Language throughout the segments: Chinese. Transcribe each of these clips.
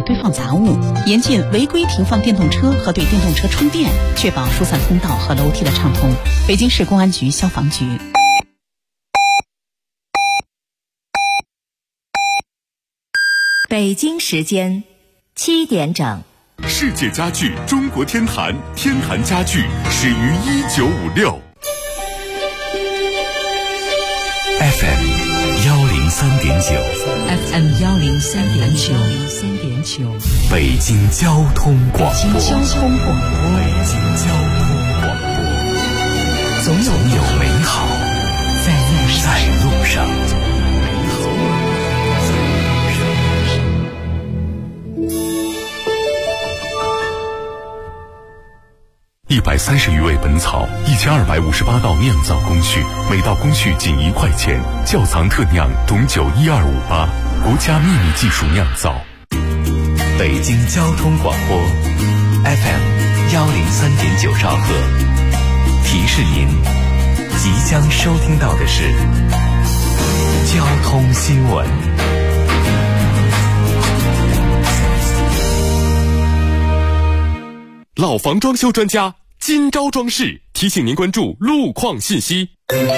堆放杂物，严禁违规停放电动车和对电动车充电，确保疏散通道和楼梯的畅通。北京市公安局消防局。 北京时间7点整。 世界家具中国天坛，天坛家具始于1956。FM 103.9 FM 103.9 北京交通广播。 北京交通广播， 总有美好在路上。130余味本草，1258道酿造工序，每道工序仅1块钱。窖藏特酿董酒12588，国家秘密技术酿造。北京交通广播 FM 103.9兆赫，提示您即将收听到的是交通新闻。老房装修专家金招装饰提醒您关注路况信息。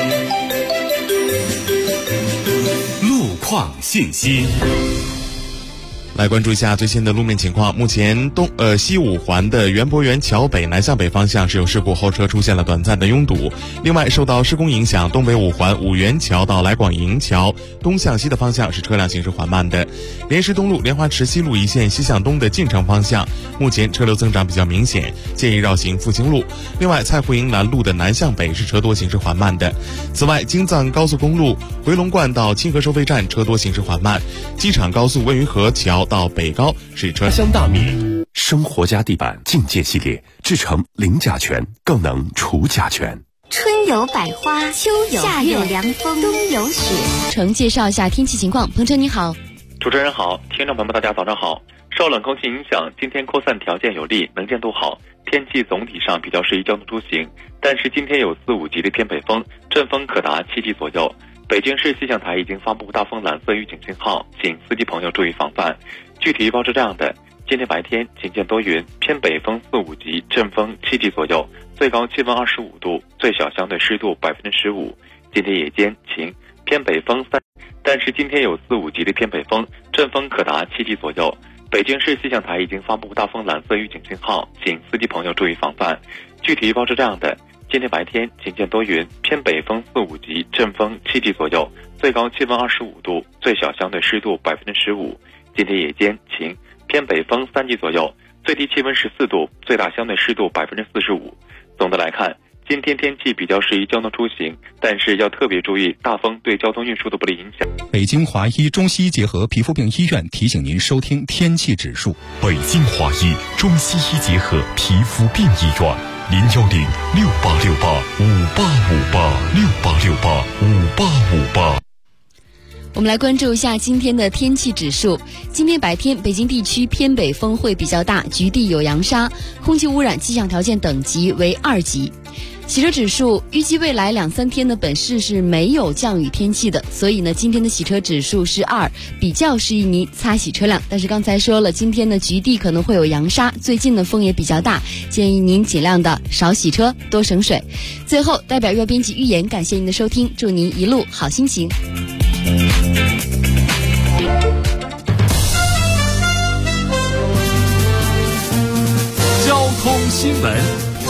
路况信息， 来关注一下最新的路面情况。目前西五环的园博园桥北南向北方向是有事故，后车出现了短暂的拥堵。另外，受到施工影响，东北五环五元桥到来广营桥东向西的方向是车辆行驶缓慢的。莲石东路莲花池西路一线西向东的进城方向，目前车流增长比较明显，建议绕行复兴路。另外，蔡湖营南路的南向北是车多行驶缓慢的。此外，京藏高速公路回龙观到清河收费站车多行驶缓慢。机场高速温榆河桥到北高是车香大米生活家地板境界系列，制成零甲醛，更能除甲醛。 春有百花，秋有夏有凉风，冬有雪。 程介绍一下天气情况。彭程你好。 主持人好，听众朋友们大家早上好。受冷空气影响，今天扩散条件有利，能见度好，天气总体上比较适宜交通出行。但是今天有4、5级的偏北风，阵风可达7级左右。北京市气象台已经发布大风蓝色预警信号，请司机朋友注意防范。具体预报是这样的：今天白天晴间多云，偏北风4、5级，阵风7级左右，最高气温25度，最小相对湿度15%。今天夜间晴，偏北风3，但是今天有4、5级的偏北风，阵风可达7级左右。北京市气象台已经发布大风蓝色预警信号，请司机朋友注意防范。具体预报是这样的：今天白天晴间多云，偏北风4、5级，阵风7级左右，最高气温25度，最小相对湿度15%。今天夜间晴，偏北风3级左右，最低气温14度，最大相对湿度45%。总的来看，今天天气比较适宜交通出行，但是要特别注意大风对交通运输的不利影响。 北京华医中西医结合皮肤病医院提醒您收听天气指数。 北京华医中西医结合皮肤病医院，0106868585858，68685858。 我们来关注一下今天的天气指数。今天白天北京地区偏北风会比较大，局地有扬沙，空气污染气象条件等级为2级。洗车指数预计未来2、3天呢，本市是没有降雨天气的，所以呢，今天的洗车指数是2，比较适宜您擦洗车辆。但是刚才说了，今天的局地可能会有扬沙，最近的风也比较大，建议您尽量的少洗车，多省水。最后，代表月编辑预言，感谢您的收听，祝您一路好心情。 交通新闻。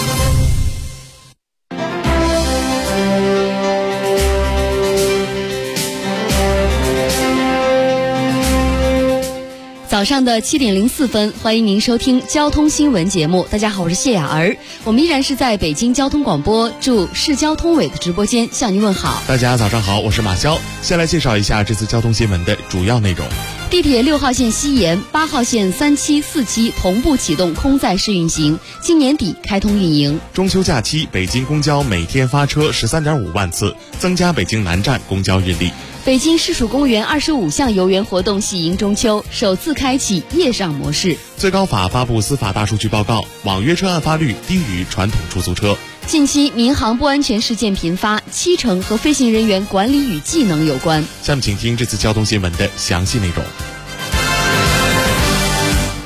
早上的7点04分，欢迎您收听交通新闻节目。大家好，我是谢雅儿，我们依然是在北京交通广播驻市交通委的直播间向您问好。 大家早上好，我是马潇。先来介绍一下这次交通新闻的主要内容。 地铁6号线西延、8号线3期、4期同步启动空载试运行，今年底开通运营。 中秋假期，北京公交每天发车13.5万次，增加北京南站公交运力。 北京市属公园25项游园活动喜迎中秋，首次开启夜上模式。 最高法发布司法大数据报告，网约车案发率低于传统出租车。 近期民航不安全事件频发，70%和飞行人员管理与技能有关。 下面请听这次交通新闻的详细内容。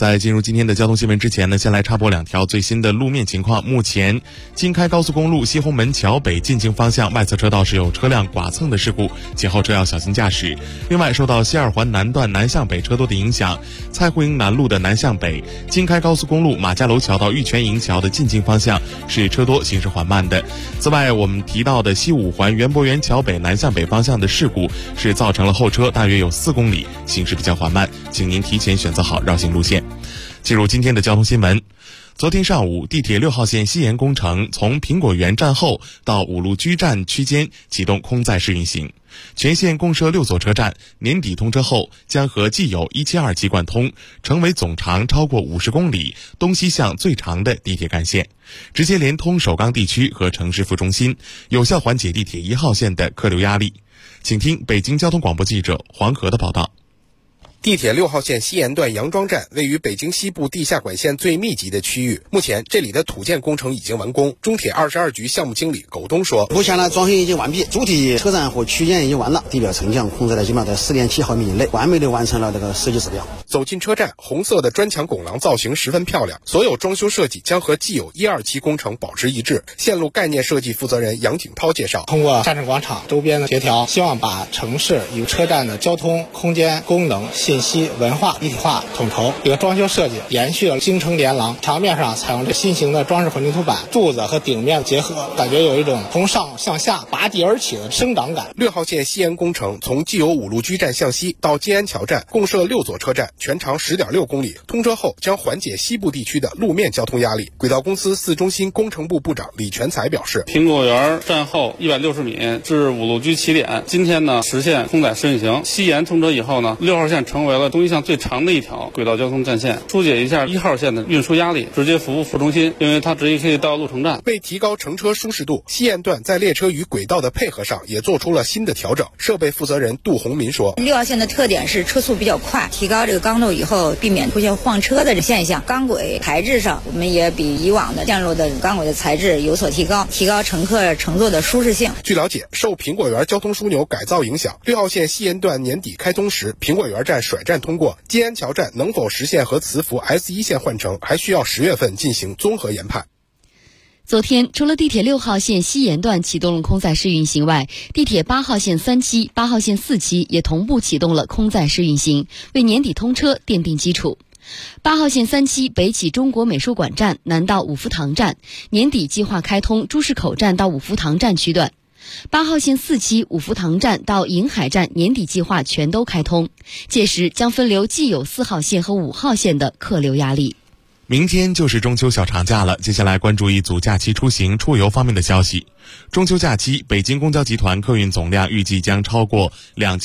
在进入今天的交通新闻之前呢，先来插播2条最新的路面情况。目前京开高速公路西红门桥北进京方向外侧车道是有车辆剐蹭的事故，前后车要小心驾驶。另外，受到西二环南段南向北车多的影响，蔡户营南路的南向北京开高速公路马家楼桥到玉泉营桥的进京方向是车多，行驶缓慢的。此外，我们提到的西五环园博园桥北南向北方向的事故是造成了后车大约有4公里，行驶比较缓慢，请您提前选择好绕行路线。进入今天的交通新闻。昨天上午，地铁6号线西延工程从苹果园站后到五路居站区间启动空载试运行，全线共设6座车站，年底通车后将和既有172系贯通，成为总长超过50公里、东西向最长的地铁干线，直接连通首钢地区和城市副中心，有效缓解地铁1号线的客流压力。请听北京交通广播记者黄河的报道。 地铁6号线西延段杨庄站位于北京西部地下管线最密集的区域，目前这里的土建工程已经完工。中铁22局项目经理苟东说， 目前呢装修已经完毕，主体车站和区间已经完了，地表沉降控制在基本上在10.7毫米以内，完美的完成了这个设计指标。 走进车站，红色的砖墙拱廊造型十分漂亮，所有装修设计将和既有1、2期工程保持一致。线路概念设计负责人杨景涛介绍， 通过战士广场周边的协调，希望把城市与车站的交通、空间、功能、信息、文化一体化统筹。这个装修设计延续了京城连廊，墙面上采用这新型的装饰混凝土板，柱子和顶面结合，感觉有一种从上向下拔地而起的生长感。 6号线西延工程从既有五路居站向西到金安桥站，共设6座车站，全长10.6公里。通车后将缓解西部地区的路面交通压力。轨道公司4中心工程部部长李全才表示， 苹果园站后160米至五路居起点，今天呢实现空载试运行。西延通车以后呢，6号线成为了东西向最长的一条轨道交通干线，疏解一下1号线的运输压力，直接服务副中心，因为它直接可以到鹿城站。 为提高乘车舒适度，西延段在列车与轨道的配合上也做出了新的调整。设备负责人杜洪民说 ，6号线的特点是车速比较快，提高这个刚度以后，避免出现晃车的现象。钢轨材质上，我们也比以往的线路的钢轨的材质有所提高，提高乘客乘坐的舒适性。 据了解，受苹果园交通枢纽改造影响，6号线西延段年底开通时，苹果园站甩站通过，金安桥站能否实现和磁浮 S1 线换乘，还需要10月份进行综合研判。 昨天，除了地铁6号线西延段启动了空载试运行外，地铁8号线3期、8号线4期也同步启动了空载试运行，为年底通车奠定基础。8号线3期北起中国美术馆站，南到五福堂站，年底计划开通朱市口站到五福堂站区段。8号线4期五福堂站到银海站年底计划全都开通，届时将分流既有4号线和5号线的客流压力。 明天就是中秋小长假了，接下来关注一组假期出行出游方面的消息。中秋假期，北京公交集团客运总量预计将超过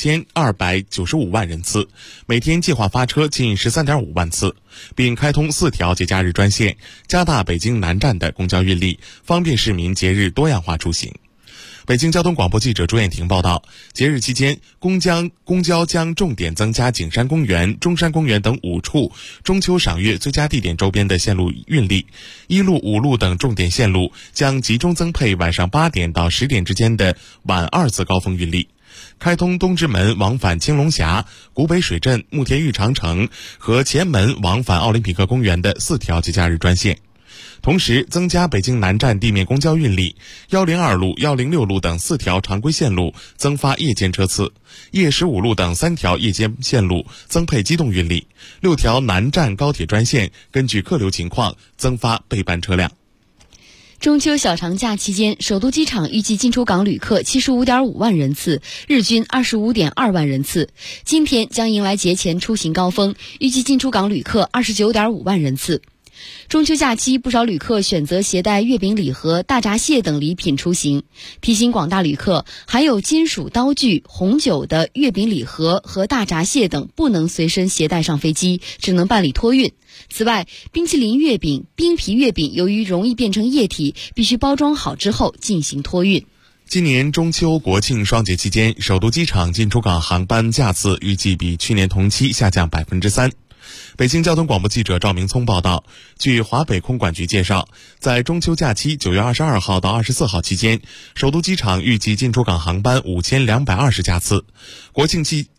2295万人次，每天计划发车近13.5万次，并开通4条节假日专线，加大北京南站的公交运力，方便市民节日多样化出行。北京交通广播记者朱艳婷报道，节日期间，公交将重点增加景山公园、中山公园等5处中秋赏月最佳地点周边的线路运力，1路、5路等重点线路将集中增配晚上8点到10点之间的晚2次高峰运力。开通东直门往返青龙峡、古北水镇、慕田峪长城和前门往返奥林匹克公园的4条节假日专线。同时增加北京南站地面公交运力，102路、106路等4条常规线路增发夜间车次，夜15路等3条夜间线路增配机动运力，6条南站高铁专线根据客流情况增发备班车辆。 中秋小长假期间，首都机场预计进出港旅客75.5万人次，日均25.2万人次。今天将迎来节前出行高峰，预计进出港旅客29.5万人次。中秋假期，不少旅客选择携带月饼礼盒、大闸蟹等礼品出行。提醒广大旅客，含有金属刀具、红酒的月饼礼盒和大闸蟹等不能随身携带上飞机，只能办理托运。此外，冰淇淋月饼、冰皮月饼由于容易变成液体，必须包装好之后进行托运。 今年中秋国庆双节期间，首都机场进出港航班架次预计比去年同期下降3%。北京交通广播记者赵明聪报道，据华北空管局介绍，在中秋假期9月22号到24号期间，首都机场预计进出港航班5220架次。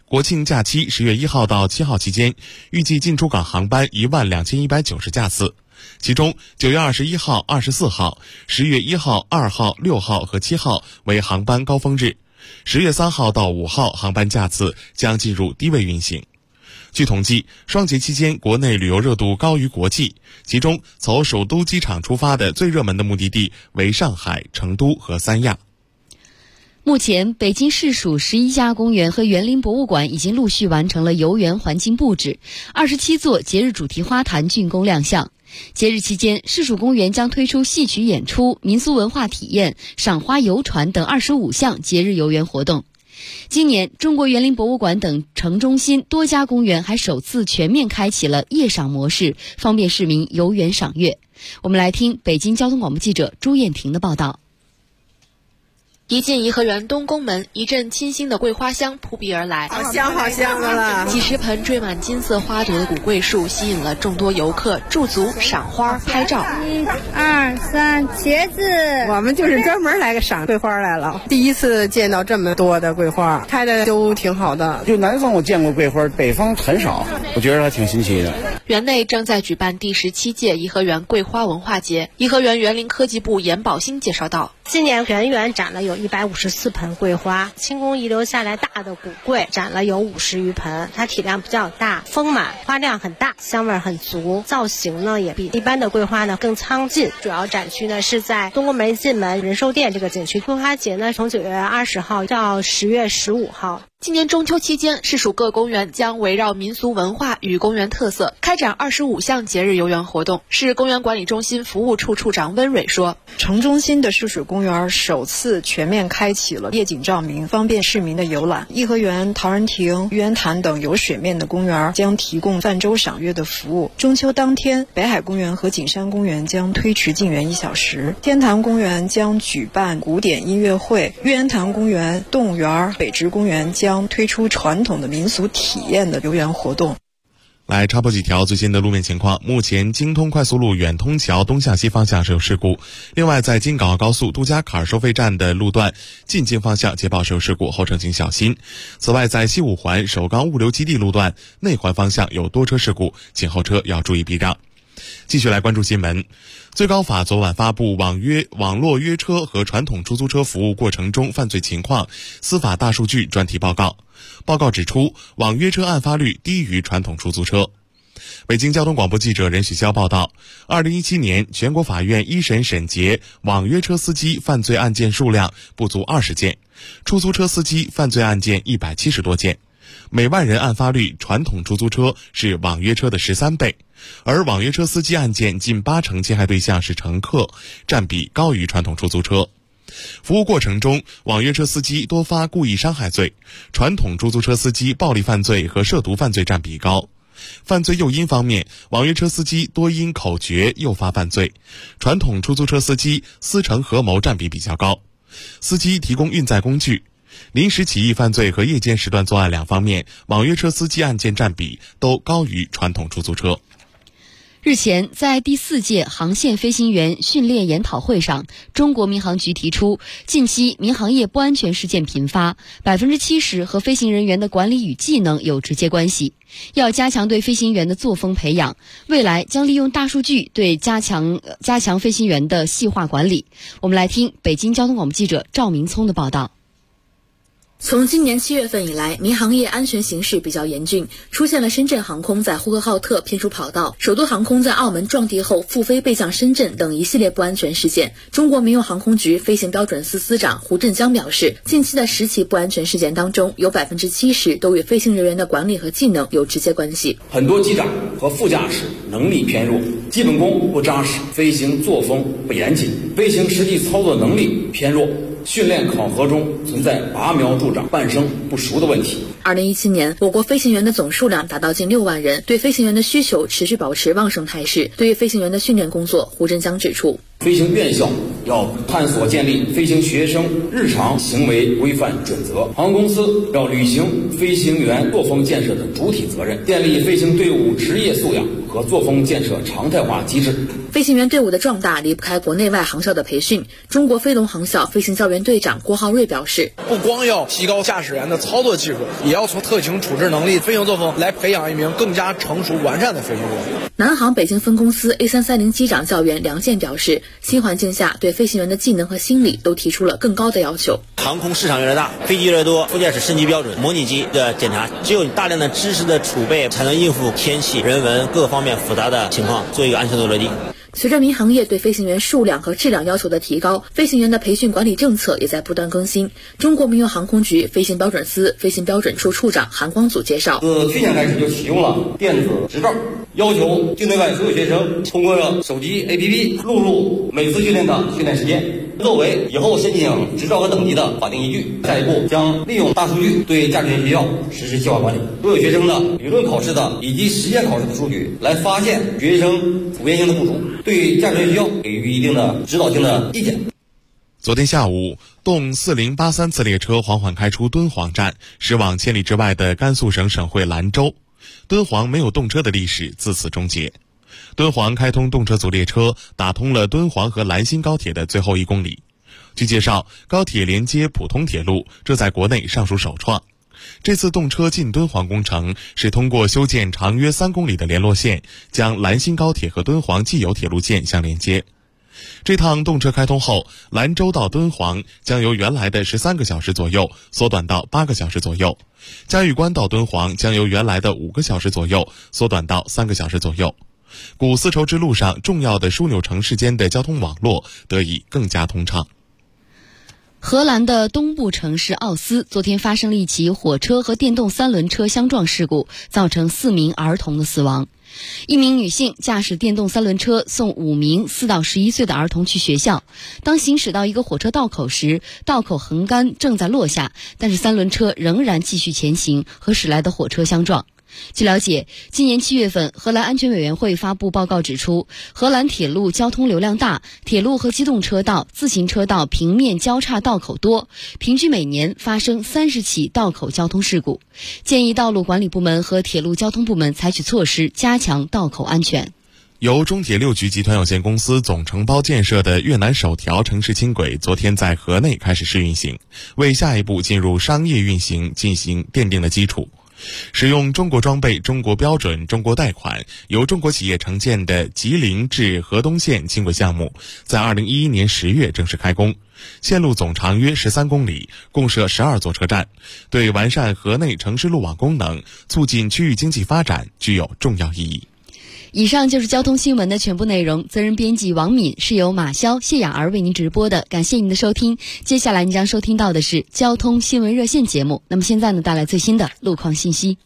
国庆假期10月1号到7号期间，预计进出港航班12190架次，其中9月21号、24号、10月1号、2号、6号和7号为航班高峰日，10月3号到5号航班架次将进入低位运行。据统计，双节期间国内旅游热度高于国际，其中从首都机场出发的最热门的目的地为上海、成都和三亚。 目前，北京市属11家公园和园林博物馆已经陆续完成了游园环境布置，27座节日主题花坛竣工亮相。节日期间，市属公园将推出戏曲演出、民俗文化体验、赏花游船等25项节日游园活动。今年，中国园林博物馆等城中心多家公园还首次全面开启了夜赏模式，方便市民游园赏月。我们来听北京交通广播记者朱艳婷的报道。 一进颐和园东宫门，一阵清新的桂花香扑鼻而来， 好香好香的了！ 几十盆缀满金色花朵的古桂树吸引了众多游客驻足赏花拍照。 1、2、3，茄子！我们就是专门来个赏桂花来了，第一次见到这么多的桂花，开的都挺好的。 就南方我见过桂花，北方很少，我觉得还挺新奇的。 园内正在举办第17届颐和园桂花文化节，颐和园园林科技部严宝兴介绍道。 今年全园展了有154盆桂花，清宫遗留下来大的古桂展了有50余盆，它体量比较大，丰满，花量很大，香味很足，造型呢也比一般的桂花呢更苍劲。主要展区呢是在东宫门进门仁寿殿这个景区。桂花节呢从9月20号到10月15号。 今年中秋期间，市属各公园将围绕民俗文化与公园特色开展25项节日游园活动。市公园管理中心服务处处长温蕊说， 城中心的市属公园首次全面开启了夜景照明，方便市民的游览。颐和园、陶然亭、玉渊潭等有水面的公园将提供泛舟赏月的服务。中秋当天，北海公园和景山公园将推迟进园1小时，天坛公园将举办古典音乐会，玉渊潭公园、动物园、北直公园将推出传统的民俗体验的游园活动。 来插播几条最新的路面情况。目前京通快速路远通桥东向西方向是有事故，另外在京港澳高速杜家坎收费站的路段进京方向接报是有事故，后程请小心。此外，在西五环首钢物流基地路段内环方向有多车事故，请后车要注意避让。继续来关注新闻。最高法昨晚发布网络约车和传统出租车服务过程中犯罪情况司法大数据专题报告。报告指出，网约车案发率低于传统出租车。北京交通广播记者任许潇报道，2017年全国法院一审审结网约车司机犯罪案件数量不足20件，出租车司机犯罪案件170多件。每万人案发率，传统出租车是网约车的13倍，而网约车司机案件近80%侵害对象是乘客，占比高于传统出租车。服务过程中，网约车司机多发故意伤害罪，传统出租车司机暴力犯罪和涉毒犯罪占比高。犯罪诱因方面，网约车司机多因口诀诱发犯罪，传统出租车司机私成合谋占比比较高。司机提供运载工具，临时起意犯罪和夜间时段作案两方面，网约车司机案件占比都高于传统出租车。 日前，在第4届航线飞行员训练研讨会上，中国民航局提出，近期民航业不安全事件频发，70%和飞行人员的管理与技能有直接关系，要加强对飞行员的作风培养，未来将利用大数据对加强飞行员的细化管理。我们来听北京交通广播记者赵明聪的报道。 从今年7月份以来，民航业安全形势比较严峻，出现了深圳航空在呼和浩特偏出跑道，首都航空在澳门撞地后复飞备降深圳等一系列不安全事件。中国民用航空局飞行标准司司长胡振江表示，近期的10起不安全事件当中，有70%都与飞行人员的管理和技能有直接关系。 很多机长和副驾驶能力偏弱，基本功不扎实，飞行作风不严谨，飞行实际操作能力偏弱，训练考核中存在拔苗助长、半生不熟的问题。 2017年，我国飞行员的总数量达到近6万人，对飞行员的需求持续保持旺盛态势。对于飞行员的训练工作，胡振江指出， 飞行院校要探索建立飞行学生日常行为规范准则，航空公司要履行飞行员作风建设的主体责任，建立飞行队伍职业素养和作风建设常态化机制。 飞行员队伍的壮大离不开国内外航校的培训。中国飞龙航校飞行教员队长郭浩瑞表示， 不光要提高驾驶员的操作技术，也要从特情处置能力、飞行作风来培养一名更加成熟完善的飞行员。 南航北京分公司 A330 机长教员梁健表示，新环境下对飞行员的技能和心理都提出了更高的要求。 航空市场越来越大，飞机越来越多，副驾驶升级标准、模拟机的检查，只有大量的知识的储备，才能应付天气、人文各方面复杂的情况，做一个安全的落地。 随着民航业对飞行员数量和质量要求的提高，飞行员的培训管理政策也在不断更新。中国民用航空局飞行标准司飞行标准处处长韩光祖介绍， 自去年开始就启用了电子执照，要求境内外所有学生通过手机 APP 录入每次训练的训练时间，作为以后申请执照和等级的法定依据。下一步将利用大数据对驾驶员学校实施计划管理，所有学生的理论考试的以及实践考试的数据，来发现学生普遍性的不足，对驾驶员学校给予一定的指导性的意见。 昨天下午，动4083次列车缓缓开出敦煌站，驶往千里之外的甘肃省省会兰州。敦煌没有动车的历史自此终结。敦煌开通动车组列车，打通了敦煌和兰新高铁的最后1公里。据介绍，高铁连接普通铁路，这在国内尚属首创。这次动车进敦煌工程是通过修建长约3公里的联络线，将兰新高铁和敦煌既有铁路线相连接。这趟动车开通后，兰州到敦煌将由原来的13个小时左右缩短到8个小时左右，嘉峪关到敦煌将由原来的5个小时左右缩短到3个小时左右。古丝绸之路上重要的枢纽城市间的交通网络得以更加通畅。 荷兰的东部城市奥斯昨天发生了一起火车和电动3轮车相撞事故，造成4名儿童的死亡。一名女性驾驶电动3轮车送5名4到11岁的儿童去学校。当行驶到一个火车道口时，道口横杆正在落下，但是3轮车仍然继续前行，和驶来的火车相撞。据了解，今年7月份，荷兰安全委员会发布报告指出，荷兰铁路交通流量大，铁路和机动车道、自行车道平面交叉道口多，平均每年发生30起道口交通事故。建议道路管理部门和铁路交通部门采取措施，加强道口安全。 由中铁六局集团有限公司总承包建设的越南首条城市轻轨昨天在河内开始试运行，为下一步进入商业运行进行奠定了基础。使用中国装备、中国标准、中国贷款，由中国企业承建的吉林至河东线轻轨项目，在2011年10月正式开工，线路总长约13公里，共设12座车站，对完善河内城市路网功能、促进区域经济发展具有重要意义。 以上就是交通新闻的全部内容，责任编辑王敏，是由马潇、谢雅儿为您直播的，感谢您的收听。接下来您将收听到的是交通新闻热线节目，那么现在呢，带来最新的路况信息。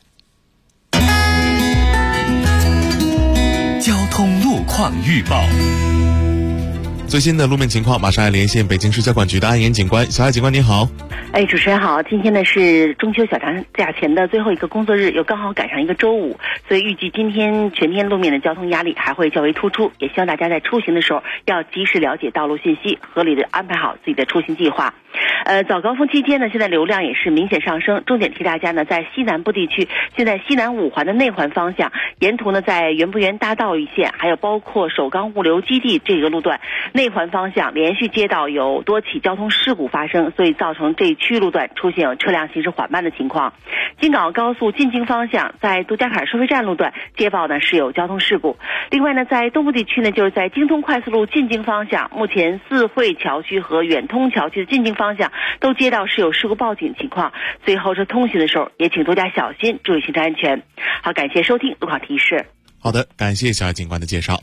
交通路况预报。 最新的路面情况，马上来连线北京市交管局的安岩警官。小艾警官您好。 主持人好，今天呢是中秋小长假前的最后一个工作日，又刚好赶上一个周五，所以预计今天全天路面的交通压力还会较为突出，也希望大家在出行的时候要及时了解道路信息，合理的安排好自己的出行计划。早高峰期间呢，现在流量也是明显上升，重点提大家呢，在西南部地区，现在西南5环的内环方向，沿途呢在园博园大道一线，还有包括首钢物流基地这个路段，内环方向连续街道有多起交通事故发生，所以造成这一区路段出现有车辆行驶缓慢的情况。京港澳高速进京方向，在杜家坎收费站路段接报呢是有交通事故。另外呢，在东部地区呢，就是在京通快速路进京方向，目前四惠桥区和远通桥区的进京方向都接到是有事故报警情况，所以后车通行的时候也请多加小心，注意行车安全。好，感谢收听路况提示。 好的，感谢小艾警官的介绍。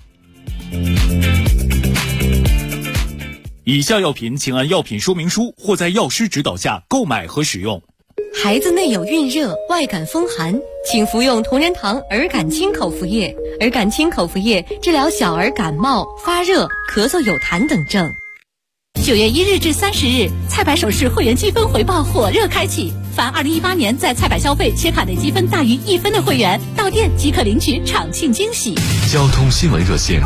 以下药品请按药品说明书或在药师指导下购买和使用。 孩子内有孕热、外感风寒，请服用同仁堂儿感清口服液。儿感清口服液治疗小儿感冒、发热、咳嗽有痰等症。 9月1日至30日，菜百首饰会员积分回报火热开启。凡2018年在菜百消费且卡内积分大于1分的会员，到店即可领取场庆惊喜。 交通新闻热线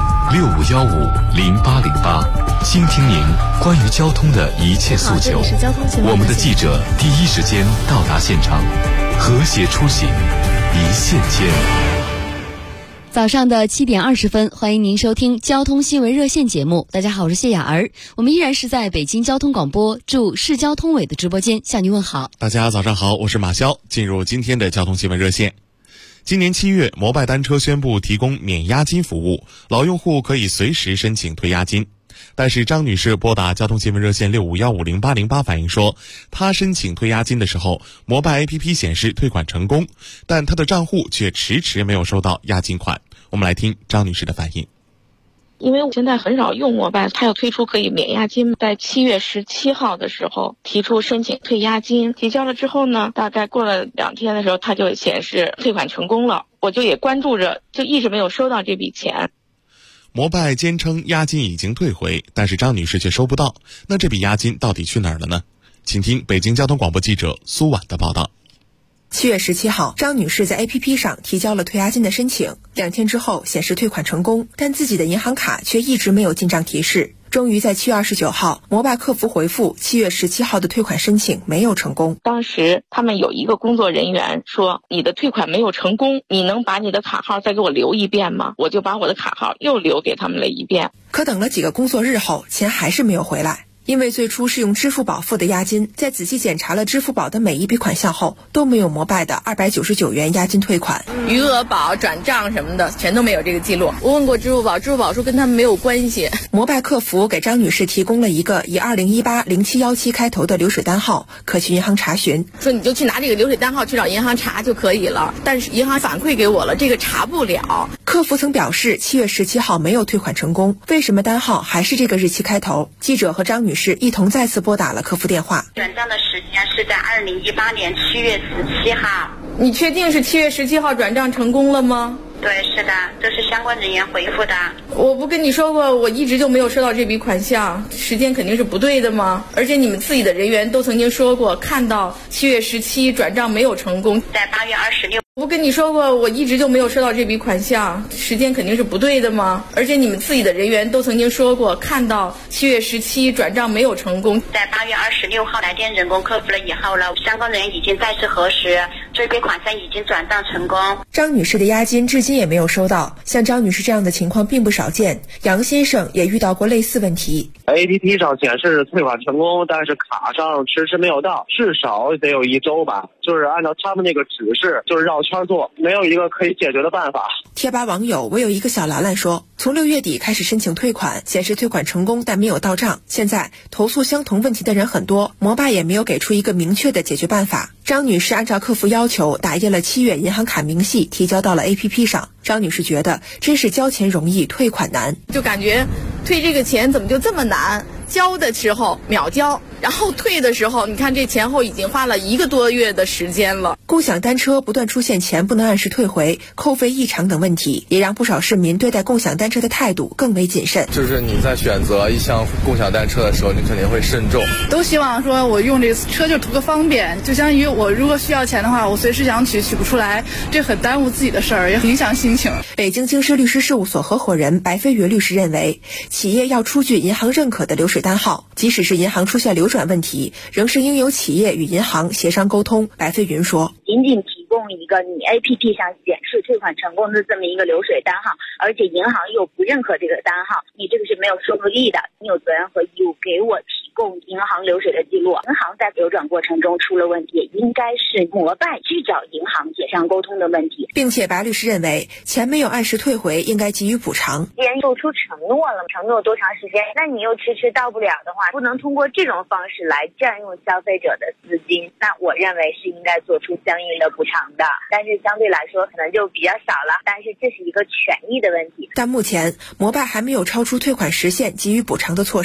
65150808，倾听您关于交通的一切诉求。我们的记者第一时间到达现场，和谐出行，一线牵。 早上的7点20分，欢迎您收听交通新闻热线节目。大家好，我是谢雅儿，我们依然是在北京交通广播驻市交通委的直播间向您问好。 大家早上好，我是马潇。进入今天的交通新闻热线。今年7月，摩拜单车宣布提供免押金服务，老用户可以随时申请退押金。但是张女士拨打交通新闻热线65150808反映说，她申请退押金的时候，摩拜 APP 显示退款成功，但她的账户却迟迟没有收到押金款。我们来听张女士的反应。 因为我现在很少用摩拜，它要推出可以免押金，在7月17号的时候提出申请退押金，提交了之后呢，大概过了2天的时候，它就显示退款成功了。我就也关注着，就一直没有收到这笔钱。 摩拜坚称押金已经退回，但是张女士却收不到。那这笔押金到底去哪儿了呢？请听北京交通广播记者苏婉的报道。 7月17号，张女士在 APP 上提交了退押金的申请，2天之后显示退款成功，但自己的银行卡却一直没有进账提示。终于在7月29号，摩拜客服回复7月17号的退款申请没有成功。 当时他们有一个工作人员说，你的退款没有成功，你能把你的卡号再给我留一遍吗？我就把我的卡号又留给他们了一遍。 可等了几个工作日后，钱还是没有回来。因为最初是用支付宝付的押金，在仔细检查了支付宝的每一笔款项后，都没有摩拜的299元押金退款。 余额宝、转账什么的全都没有这个记录。我问过支付宝，支付宝说跟他们没有关系。 摩拜客服给张女士提供了一个以20180717开头的流水单号，可去银行查询。 说你就去拿这个流水单号去找银行查就可以了，但是银行反馈给我了，这个查不了。 客服曾表示7月17号没有退款成功，为什么单号还是这个日期开头？记者和张女士一同再次拨打了客服电话。 转账的时间是在2018年7月17号。 你确定是7月17号转账成功了吗？ 对，是的，这是相关人员回复的。 我不跟你说过，我一直就没有收到这笔款项，时间肯定是不对的吗？而且你们自己的人员都曾经说过，看到7月17转账没有成功， 在8月26。 我跟你说过，我一直就没有收到这笔款项，时间肯定是不对的吗？而且你们自己的人员都曾经说过，看到7月17转账没有成功， 在8月26号来电人工客服了以后了，相关人员已经再次核实，这笔款项已经转账成功。 张女士的押金至今也没有收到，像张女士这样的情况并不少见。杨先生也遇到过类似问题。 APP 上显示退款成功，但是卡上迟迟没有到，至少得有1周吧。就是按照他们那个指示，就是绕圈做，没有一个可以解决的办法。 贴吧网友我有一个小兰兰说，从6月底开始申请退款，显示退款成功但没有到账。现在投诉相同问题的人很多，摩拜也没有给出一个明确的解决办法。张女士按照客服要求打印了7月银行卡明细，提交到了 APP 上。张女士觉得真是交钱容易退款难， 就感觉退这个钱怎么就这么难，交的时候秒交，然后退的时候你看这前后已经花了1个多月的时间了。 共享单车不断出现钱不能按时退回、扣费异常等问题，也让不少市民对待共享单车的态度更为谨慎。 就是你在选择一项共享单车的时候，你肯定会慎重。 都希望说我用这个车就图个方便，就相当于我如果需要钱的话，我随时想取不出来，这很耽误自己的事儿，也影响心情。 北京京师律师事务所合伙人白飞宇律师认为，企业要出具银行认可的流水单号，即使是银行出现流转问题，仍是应由企业与银行协商沟通。白飞云说， 仅仅提供一个你 APP 上显示退款成功的这么一个流水单号，而且银行又不认可这个单号，你这个是没有说服力的。你有责任和义务给我提供银行流水的记录，银行在流转过程中出了问题，应该是摩拜去找银行协商沟通的问题。 并且白律师认为，钱没有按时退回，应该给予补偿。 既然做出承诺了，承诺多长时间，那你又迟迟到不了的话，不能通过这种方式来占用消费者的资金，那我认为是应该做出相应的补偿的。但是相对来说可能就比较少了，但是这是一个权益的问题。 但目前摩拜还没有超出退款时限给予补偿的措施。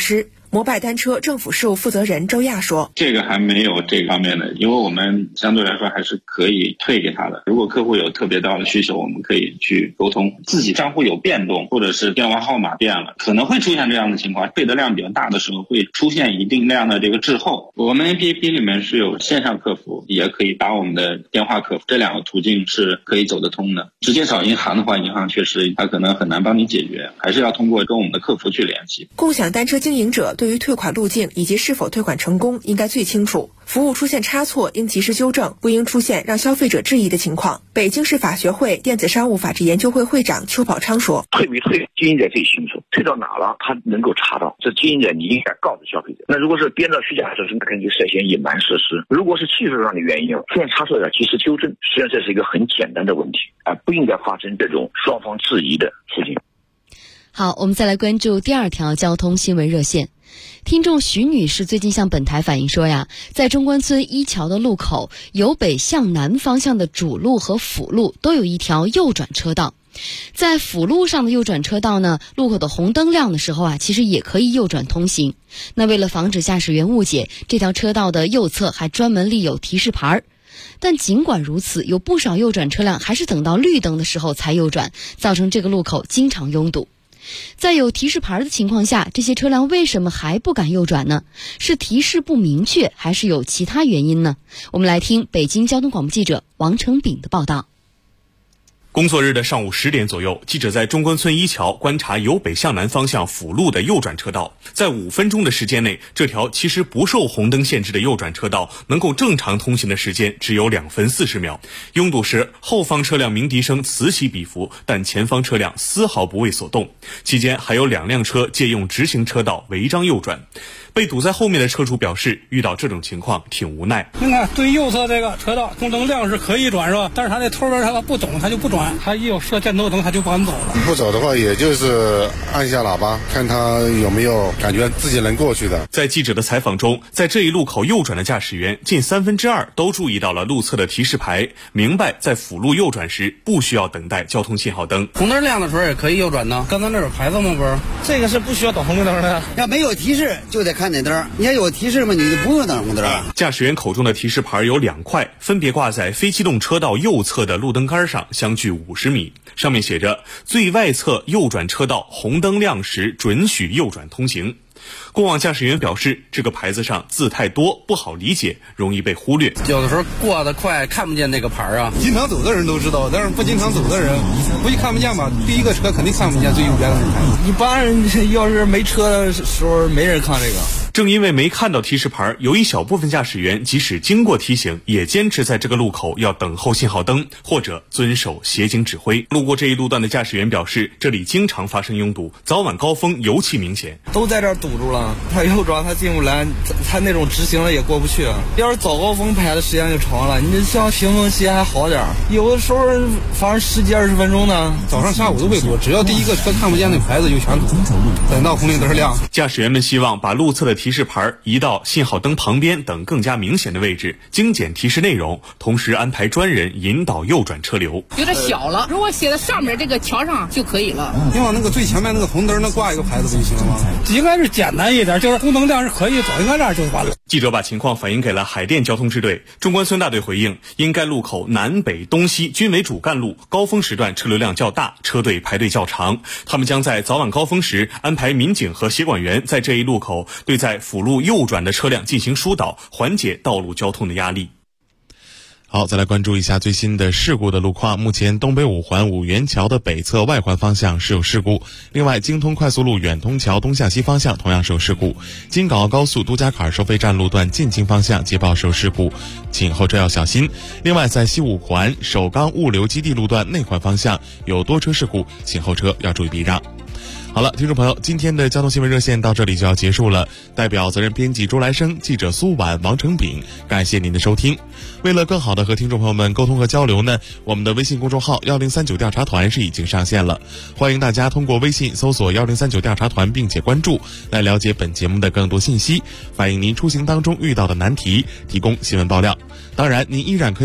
摩拜单车政府事务负责人周亚说：“ 这个还没有这方面的，因为我们相对来说还是可以退给他的。如果客户有特别大的需求，我们可以去沟通。自己账户有变动，或者是电话号码变了，可能会出现这样的情况。退的量比较大的时候，会出现一定量的这个滞后。我们 APP 里面是有线上客服，也可以打我们的电话客服，这两个途径是可以走得通的。直接找银行的话，银行确实他可能很难帮你解决，还是要通过跟我们的客服去联系。 共享单车经营者对于退款路径以及是否退款成功应该最清楚，服务出现差错应及时纠正，不应出现让消费者质疑的情况。北京市法学会电子商务法治研究会会长邱宝昌说：“ 退没退，经营者最清楚，退到哪了他能够查到，这经营者你应该告诉消费者。那如果是编造虚假事实，那肯定涉嫌隐瞒事实。如果是技术上的原因出现差错要及时纠正，实际上这是一个很简单的问题，不应该发生这种双方质疑的事情。” 好，我们再来关注第二条交通新闻热线。听众徐女士最近向本台反映说呀，在中关村一桥的路口，由北向南方向的主路和辅路都有一条右转车道。在辅路上的右转车道呢，路口的红灯亮的时候啊，其实也可以右转通行。那为了防止驾驶员误解，这条车道的右侧还专门立有提示牌。但尽管如此，有不少右转车辆还是等到绿灯的时候才右转，造成这个路口经常拥堵。在有提示牌的情况下，这些车辆为什么还不敢右转呢？是提示不明确，还是有其他原因呢？我们来听北京交通广播记者王成炳的报道。 工作日的上午10点左右，记者在中关村一桥观察由北向南方向辅路的右转车道。在5分钟的时间内，这条其实不受红灯限制的右转车道能够正常通行的时间只有2分40秒。拥堵时，后方车辆鸣笛声此起彼伏，但前方车辆丝毫不为所动。期间还有2辆车借用直行车道违章右转。被堵在后面的车主表示，遇到这种情况挺无奈。 你看，对右侧这个车道红灯亮是可以转是吧？但是他那头边他不懂，他就不转，他一有设箭头灯他就不敢走了。 不走的话，也就是按一下喇叭，看他有没有感觉自己能过去的。 在记者的采访中，在这一路口右转的驾驶员近2/3都注意到了路侧的提示牌，明白在辅路右转时不需要等待交通信号灯。 红灯亮的时候也可以右转呢，刚才那有牌子吗？不是，这个是不需要等红绿灯的。 要没有提示就得看哪灯，你要有提示嘛，你就不用等红灯。 驾驶员口中的提示牌有2块，分别挂在非机动车道右侧的路灯杆上，相距50米。上面写着最外侧右转车道红灯亮时准许右转通行。过往驾驶员表示，这个牌子上字太多，不好理解，容易被忽略。 有的时候过得快看不见那个牌啊。 经常走的人都知道，但是不经常走的人估计看不见吧。第一个车肯定看不见最右边的那牌。 一般人要是没车的时候，没人看这个。 正因为没看到提示牌，有一小部分驾驶员即使经过提醒，也坚持在这个路口要等候信号灯，或者遵守协警指挥。路过这一路段的驾驶员表示，这里经常发生拥堵，早晚高峰尤其明显。 都在这儿堵住了，他右转他进不来，他那种直行了也过不去。要是早高峰排的时间就长了，你像平峰期还好点，有的时候反正10几20分钟呢。 早上下午都会堵，只要第一个车看不见那牌子就全堵，等到红绿灯亮。 驾驶员们希望把路侧的提示牌移到信号灯旁边等更加明显的位置，精简提示内容，同时安排专人引导右转车流。 有点小了，如果写在上面这个桥上就可以了。 你往那个最前面那个红灯那挂一个牌子不就行了吗？ 应该是简单一点，就是红灯亮是可以走，应该这样就完了。 记者把情况反映给了海淀交通支队，中关村大队回应，因该路口南北东西均为主干路，高峰时段车流量较大，车队排队较长，他们将在早晚高峰时安排民警和协管员在这一路口对在辅路右转的车辆进行疏导，缓解道路交通的压力。 好，再来关注一下最新的事故的路况。目前东北5环五元桥的北侧外环方向是有事故，另外京通快速路远通桥东向西方向同样是有事故，京港澳高速都加坎儿收费站路段进京方向接报是有事故，请后车要小心。另外在西5环首钢物流基地路段内环方向有多车事故，请后车要注意避让。好了，听众朋友，今天的交通新闻热线到这里就要结束了。代表责任编辑周来生、记者苏婉、王成炳，感谢您的收听。为了更好的和听众朋友们沟通和交流呢，我们的微信公众号1039调查团是已经上线了，欢迎大家通过微信搜索1039调查团并且关注，来了解本节目的更多信息，反映您出行当中遇到的难题，提供新闻爆料。当然，您依然可以